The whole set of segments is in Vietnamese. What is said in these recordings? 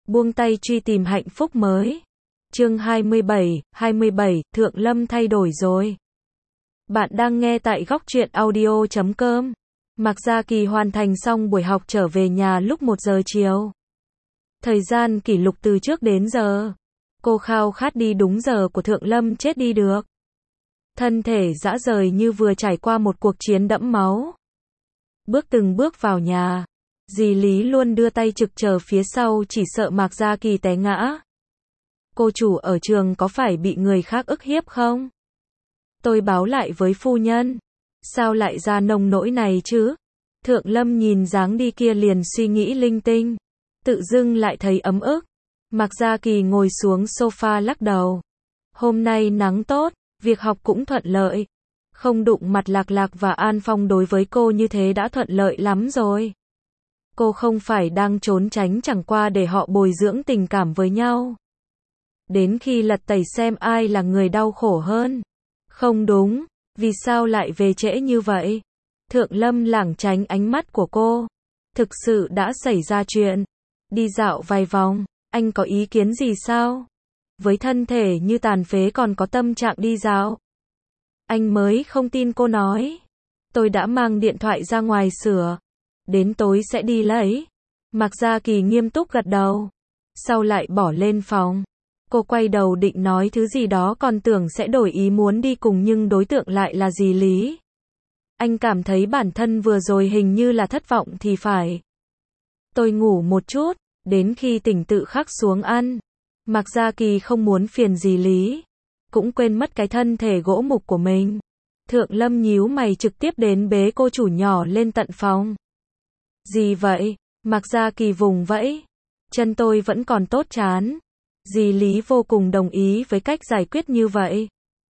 buông tay truy tìm hạnh phúc mới. Chương 27, Thượng Lâm thay đổi rồi. Bạn đang nghe tại Góc Truyện Audio.com. Mạc Gia Kỳ hoàn thành xong buổi học trở về nhà lúc 1 giờ chiều. Thời gian kỷ lục từ trước đến giờ. Cô khao khát đi đúng giờ của Thượng Lâm chết đi được. Thân thể rã rời như vừa trải qua một cuộc chiến đẫm máu. Bước từng bước vào nhà. Dì Lý luôn đưa tay trực chờ phía sau chỉ sợ Mạc Gia Kỳ té ngã. Cô chủ ở trường có phải bị người khác ức hiếp không? Tôi báo lại với phu nhân. Sao lại ra nông nỗi này chứ? Thượng Lâm nhìn dáng đi kia liền suy nghĩ linh tinh. Tự dưng lại thấy ấm ức. Mạc Gia Kỳ ngồi xuống sofa lắc đầu. Hôm nay nắng tốt, việc học cũng thuận lợi. Không đụng mặt Lạc Lạc và An Phong đối với cô như thế đã thuận lợi lắm rồi. Cô không phải đang trốn tránh chẳng qua để họ bồi dưỡng tình cảm với nhau. Đến khi lật tẩy xem ai là người đau khổ hơn. Không đúng, vì sao lại về trễ như vậy? Thượng Lâm lảng tránh ánh mắt của cô. Thực sự đã xảy ra chuyện. Đi dạo vài vòng, anh có ý kiến gì sao? Với thân thể như tàn phế còn có tâm trạng đi dạo. Anh mới không tin cô nói. Tôi đã mang điện thoại ra ngoài sửa. Đến tối sẽ đi lấy. Mạc Gia Kỳ nghiêm túc gật đầu. Sau lại bỏ lên phòng. Cô quay đầu định nói thứ gì đó còn tưởng sẽ đổi ý muốn đi cùng nhưng đối tượng lại là dì Lý. Anh cảm thấy bản thân vừa rồi hình như là thất vọng thì phải. Tôi ngủ một chút, đến khi tỉnh tự khắc xuống ăn. Mạc Gia Kỳ không muốn phiền dì Lý. Cũng quên mất cái thân thể gỗ mục của mình. Thượng Lâm nhíu mày trực tiếp đến bế cô chủ nhỏ lên tận phòng. Gì vậy? Mạc Gia Kỳ vùng vẫy. Chân tôi vẫn còn tốt chán. Dì Lý vô cùng đồng ý với cách giải quyết như vậy.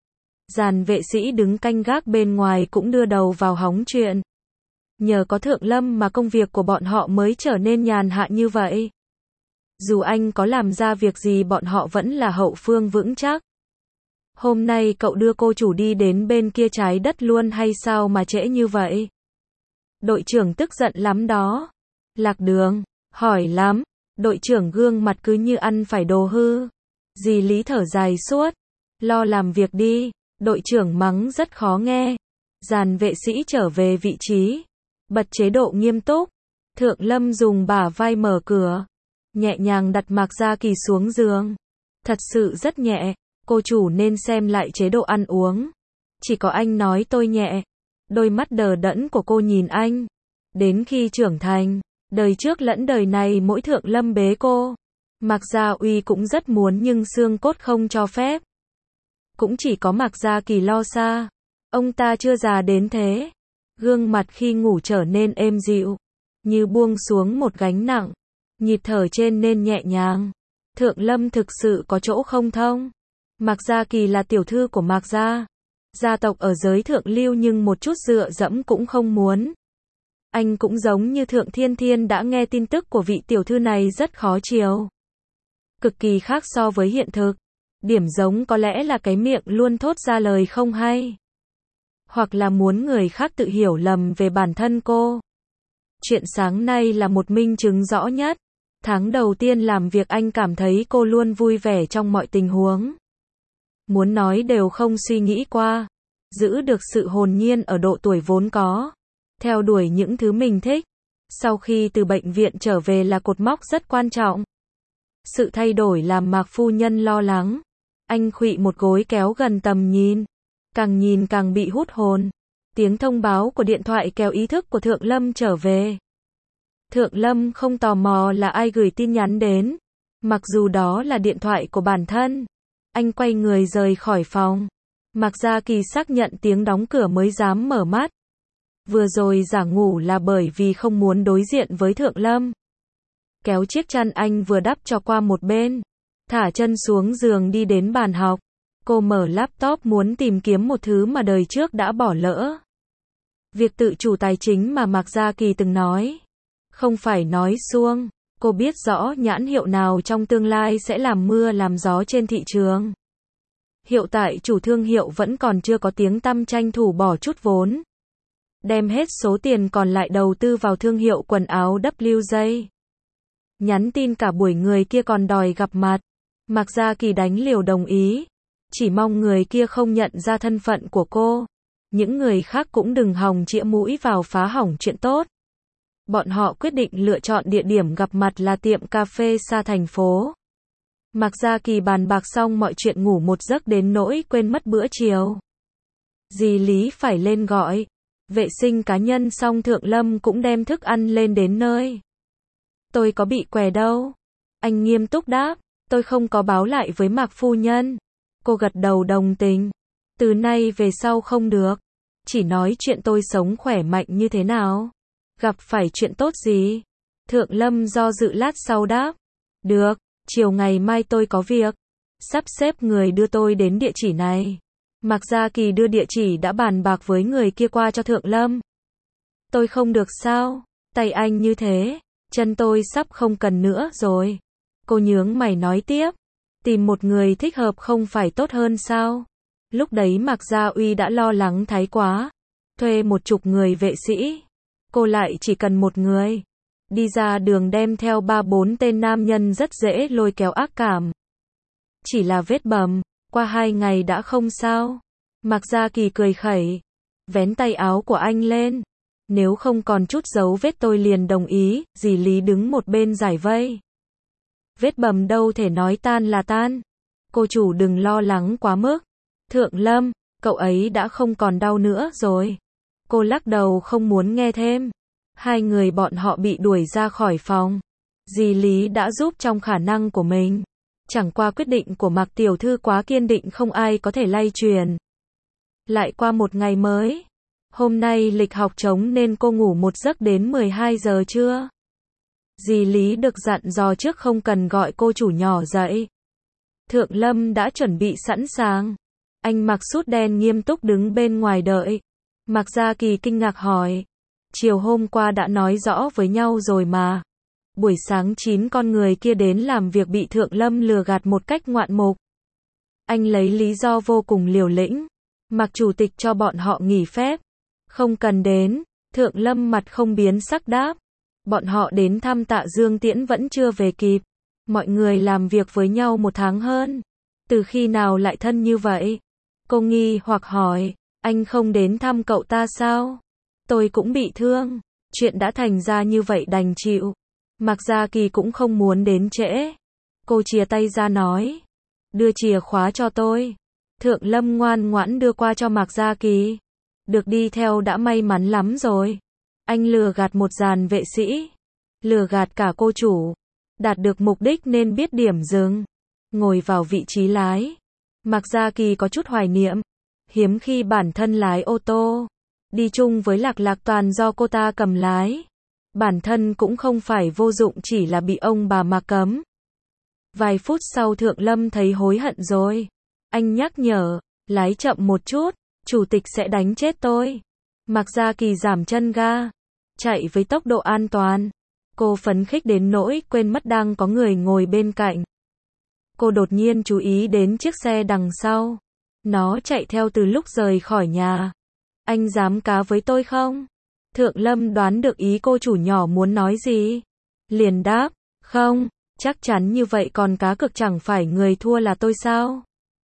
Dàn vệ sĩ đứng canh gác bên ngoài cũng đưa đầu vào hóng chuyện. Nhờ có Thượng Lâm mà công việc của bọn họ mới trở nên nhàn hạ như vậy. Dù anh có làm ra việc gì bọn họ vẫn là hậu phương vững chắc. Hôm nay cậu đưa cô chủ đi đến bên kia trái đất luôn hay sao mà trễ như vậy? Đội trưởng tức giận lắm đó. Lạc Đường, hỏi lắm. Đội trưởng gương mặt cứ như ăn phải đồ hư. Dì Lý thở dài suốt. Lo làm việc đi. Đội trưởng mắng rất khó nghe. Dàn vệ sĩ trở về vị trí. Bật chế độ nghiêm túc. Thượng Lâm dùng bả vai mở cửa. Nhẹ nhàng đặt Mạc Gia Kỳ xuống giường. Thật sự rất nhẹ. Cô chủ nên xem lại chế độ ăn uống. Chỉ có anh nói tôi nhẹ. Đôi mắt đờ đẫn của cô nhìn anh. Đến khi trưởng thành, đời trước lẫn đời này mỗi Thượng Lâm bế cô. Mạc Gia Uy cũng rất muốn nhưng xương cốt không cho phép. Cũng chỉ có Mạc Gia Kỳ lo xa. Ông ta chưa già đến thế. Gương mặt khi ngủ trở nên êm dịu. Như buông xuống một gánh nặng. Nhịp thở trên nên nhẹ nhàng. Thượng Lâm thực sự có chỗ không thông. Mạc Gia Kỳ là tiểu thư của Mạc Gia. Gia tộc ở giới thượng lưu nhưng một chút dựa dẫm cũng không muốn. Anh cũng giống như Thượng Thiên Thiên đã nghe tin tức của vị tiểu thư này rất khó chiều. Cực kỳ khác so với hiện thực. Điểm giống có lẽ là cái miệng luôn thốt ra lời không hay. Hoặc là muốn người khác tự hiểu lầm về bản thân cô. Chuyện sáng nay là một minh chứng rõ nhất. Tháng đầu tiên làm việc anh cảm thấy cô luôn vui vẻ trong mọi tình huống. Muốn nói đều không suy nghĩ qua. Giữ được sự hồn nhiên ở độ tuổi vốn có. Theo đuổi những thứ mình thích. Sau khi từ bệnh viện trở về là cột mốc rất quan trọng. Sự thay đổi làm Mạc phu nhân lo lắng. Anh khuỵu một gối kéo gần tầm nhìn càng bị hút hồn. Tiếng thông báo của điện thoại kéo ý thức của Thượng Lâm trở về. Thượng Lâm không tò mò là ai gửi tin nhắn đến. Mặc dù đó là điện thoại của bản thân. Anh quay người rời khỏi phòng. Mạc Gia Kỳ xác nhận tiếng đóng cửa mới dám mở mắt. Vừa rồi giả ngủ là bởi vì không muốn đối diện với Thượng Lâm. Kéo chiếc chăn anh vừa đắp cho qua một bên. Thả chân xuống giường đi đến bàn học. Cô mở laptop muốn tìm kiếm một thứ mà đời trước đã bỏ lỡ. Việc tự chủ tài chính mà Mạc Gia Kỳ từng nói. Không phải nói suông. Cô biết rõ nhãn hiệu nào trong tương lai sẽ làm mưa làm gió trên thị trường. Hiện tại chủ thương hiệu vẫn còn chưa có tiếng tăm tranh thủ bỏ chút vốn. Đem hết số tiền còn lại đầu tư vào thương hiệu quần áo WJ. Nhắn tin cả buổi người kia còn đòi gặp mặt. Mạc Gia Kỳ đánh liều đồng ý. Chỉ mong người kia không nhận ra thân phận của cô. Những người khác cũng đừng hòng chĩa mũi vào phá hỏng chuyện tốt. Bọn họ quyết định lựa chọn địa điểm gặp mặt là tiệm cà phê xa thành phố. Mạc Gia Kỳ bàn bạc xong mọi chuyện ngủ một giấc đến nỗi quên mất bữa chiều. Dì Lý phải lên gọi. Vệ sinh cá nhân xong Thượng Lâm cũng đem thức ăn lên đến nơi. Tôi có bị què đâu. Anh nghiêm túc đáp. Tôi không có báo lại với Mạc phu nhân. Cô gật đầu đồng tình. Từ nay về sau không được. Chỉ nói chuyện tôi sống khỏe mạnh như thế nào. Gặp phải chuyện tốt gì? Thượng Lâm do dự lát sau đáp. Được, chiều ngày mai tôi có việc. Sắp xếp người đưa tôi đến địa chỉ này. Mạc Gia Kỳ đưa địa chỉ đã bàn bạc với người kia qua cho Thượng Lâm. Tôi không được sao? Tay anh như thế, chân tôi sắp không cần nữa rồi. Cô nhướng mày nói tiếp. Tìm một người thích hợp không phải tốt hơn sao? Lúc đấy Mạc Gia Uy đã lo lắng thái quá. Thuê 10 người vệ sĩ. Cô lại chỉ cần một người. Đi ra đường đem theo 3-4 tên nam nhân rất dễ lôi kéo ác cảm. Chỉ là vết bầm, qua 2 ngày đã không sao. Mạc Gia Kỳ cười khẩy. Vén tay áo của anh lên. Nếu không còn chút dấu vết tôi liền đồng ý. Dì Lý đứng một bên giải vây. Vết bầm đâu thể nói tan là tan. Cô chủ đừng lo lắng quá mức. Thượng Lâm, cậu ấy đã không còn đau nữa rồi. Cô lắc đầu không muốn nghe thêm. 2 người bọn họ bị đuổi ra khỏi phòng. Dì Lý đã giúp trong khả năng của mình. Chẳng qua quyết định của Mạc tiểu thư quá kiên định không ai có thể lay truyền. Lại qua một ngày mới. Hôm nay lịch học trống nên cô ngủ một giấc đến 12 giờ trưa. Dì Lý được dặn dò trước không cần gọi cô chủ nhỏ dậy. Thượng Lâm đã chuẩn bị sẵn sàng. Anh mặc sút đen nghiêm túc đứng bên ngoài đợi. Mạc Gia Kỳ kinh ngạc hỏi. Chiều hôm qua đã nói rõ với nhau rồi mà. Buổi sáng 9 con người kia đến làm việc bị Thượng Lâm lừa gạt một cách ngoạn mục. Anh lấy lý do vô cùng liều lĩnh. Mạc chủ tịch cho bọn họ nghỉ phép. Không cần đến. Thượng Lâm mặt không biến sắc đáp. Bọn họ đến thăm Tạ Dương Tiễn vẫn chưa về kịp. Mọi người làm việc với nhau 1 tháng hơn. Từ khi nào lại thân như vậy? Cô nghi hoặc hỏi. Anh không đến thăm cậu ta sao? Tôi cũng bị thương. Chuyện đã thành ra như vậy đành chịu. Mạc Gia Kỳ cũng không muốn đến trễ. Cô chìa tay ra nói. Đưa chìa khóa cho tôi. Thượng Lâm ngoan ngoãn đưa qua cho Mạc Gia Kỳ. Được đi theo đã may mắn lắm rồi. Anh lừa gạt một dàn vệ sĩ. Lừa gạt cả cô chủ. Đạt được mục đích nên biết điểm dừng. Ngồi vào vị trí lái. Mạc Gia Kỳ có chút hoài niệm. Hiếm khi bản thân lái ô tô. Đi chung với Lạc Lạc toàn do cô ta cầm lái. Bản thân cũng không phải vô dụng chỉ là bị ông bà Mạc cấm. Vài phút sau Thượng Lâm thấy hối hận rồi. Anh nhắc nhở, lái chậm một chút, chủ tịch sẽ đánh chết tôi. Mạc Gia Kỳ giảm chân ga. Chạy với tốc độ an toàn. Cô phấn khích đến nỗi quên mất đang có người ngồi bên cạnh. Cô đột nhiên chú ý đến chiếc xe đằng sau. Nó chạy theo từ lúc rời khỏi nhà. Anh dám cá với tôi không? Thượng Lâm đoán được ý cô chủ nhỏ muốn nói gì. Liền đáp, không, chắc chắn như vậy còn cá cược chẳng phải người thua là tôi sao?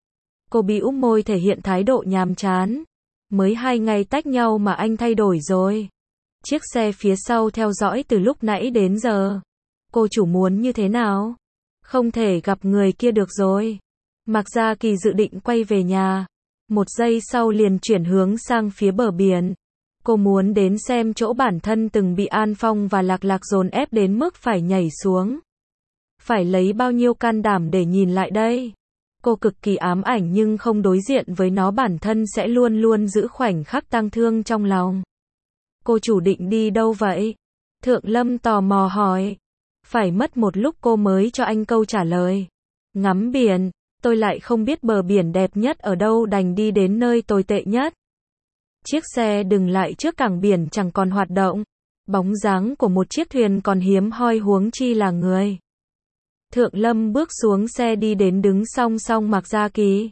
Cô bĩu môi thể hiện thái độ nhàm chán. Mới 2 ngày tách nhau mà anh thay đổi rồi. Chiếc xe phía sau theo dõi từ lúc nãy đến giờ. Cô chủ muốn như thế nào? Không thể gặp người kia được rồi. Mạc Gia Kỳ dự định quay về nhà. 1 giây sau liền chuyển hướng sang phía bờ biển. Cô muốn đến xem chỗ bản thân từng bị An Phong và Lạc Lạc dồn ép đến mức phải nhảy xuống. Phải lấy bao nhiêu can đảm để nhìn lại đây? Cô cực kỳ ám ảnh nhưng không đối diện với nó bản thân sẽ luôn luôn giữ khoảnh khắc tang thương trong lòng. Cô chủ định đi đâu vậy? Thượng Lâm tò mò hỏi. Phải mất một lúc cô mới cho anh câu trả lời. Ngắm biển, tôi lại không biết bờ biển đẹp nhất ở đâu đành đi đến nơi tồi tệ nhất. Chiếc xe dừng lại trước cảng biển chẳng còn hoạt động. Bóng dáng của một chiếc thuyền còn hiếm hoi huống chi là người. Thượng Lâm bước xuống xe đi đến đứng song song Mạc Gia Kỳ.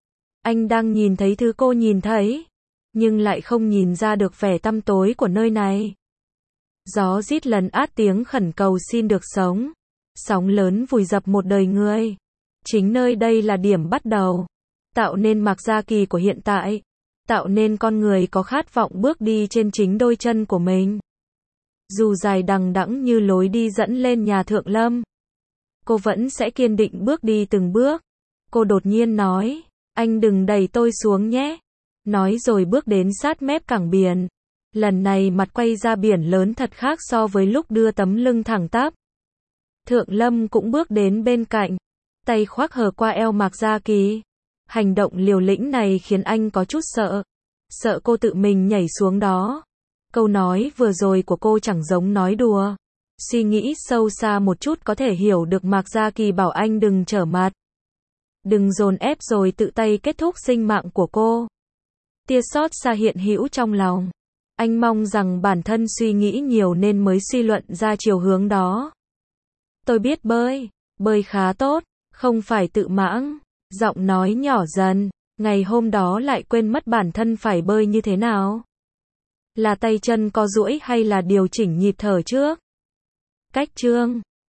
Anh đang nhìn thấy thứ cô nhìn thấy, nhưng lại không nhìn ra được vẻ tăm tối của nơi này. Gió rít lần át tiếng khẩn cầu xin được sống. Sóng lớn vùi dập một đời người. Chính nơi đây là điểm bắt đầu, tạo nên Mạc Gia Kỳ của hiện tại, tạo nên con người có khát vọng bước đi trên chính đôi chân của mình. Dù dài đằng đẵng như lối đi dẫn lên nhà Thượng Lâm, cô vẫn sẽ kiên định bước đi từng bước. Cô đột nhiên nói, anh đừng đẩy tôi xuống nhé. Nói rồi bước đến sát mép cảng biển. Lần này mặt quay ra biển lớn thật khác so với lúc đưa tấm lưng thẳng tắp. Thượng Lâm cũng bước đến bên cạnh, tay khoác hờ qua eo Mạc Gia Kỳ. Hành động liều lĩnh này khiến anh có chút sợ. Sợ cô tự mình nhảy xuống đó. Câu nói vừa rồi của cô chẳng giống nói đùa. Suy nghĩ sâu xa một chút có thể hiểu được Mạc Gia Kỳ bảo anh đừng trở mặt. Đừng dồn ép rồi tự tay kết thúc sinh mạng của cô. Tia xót xa hiện hữu trong lòng. Anh mong rằng bản thân suy nghĩ nhiều nên mới suy luận ra chiều hướng đó. Tôi biết bơi, bơi khá tốt, không phải tự mãng. Giọng nói nhỏ dần, ngày hôm đó lại quên mất bản thân phải bơi như thế nào. Là tay chân co duỗi hay là điều chỉnh nhịp thở trước? Cách chương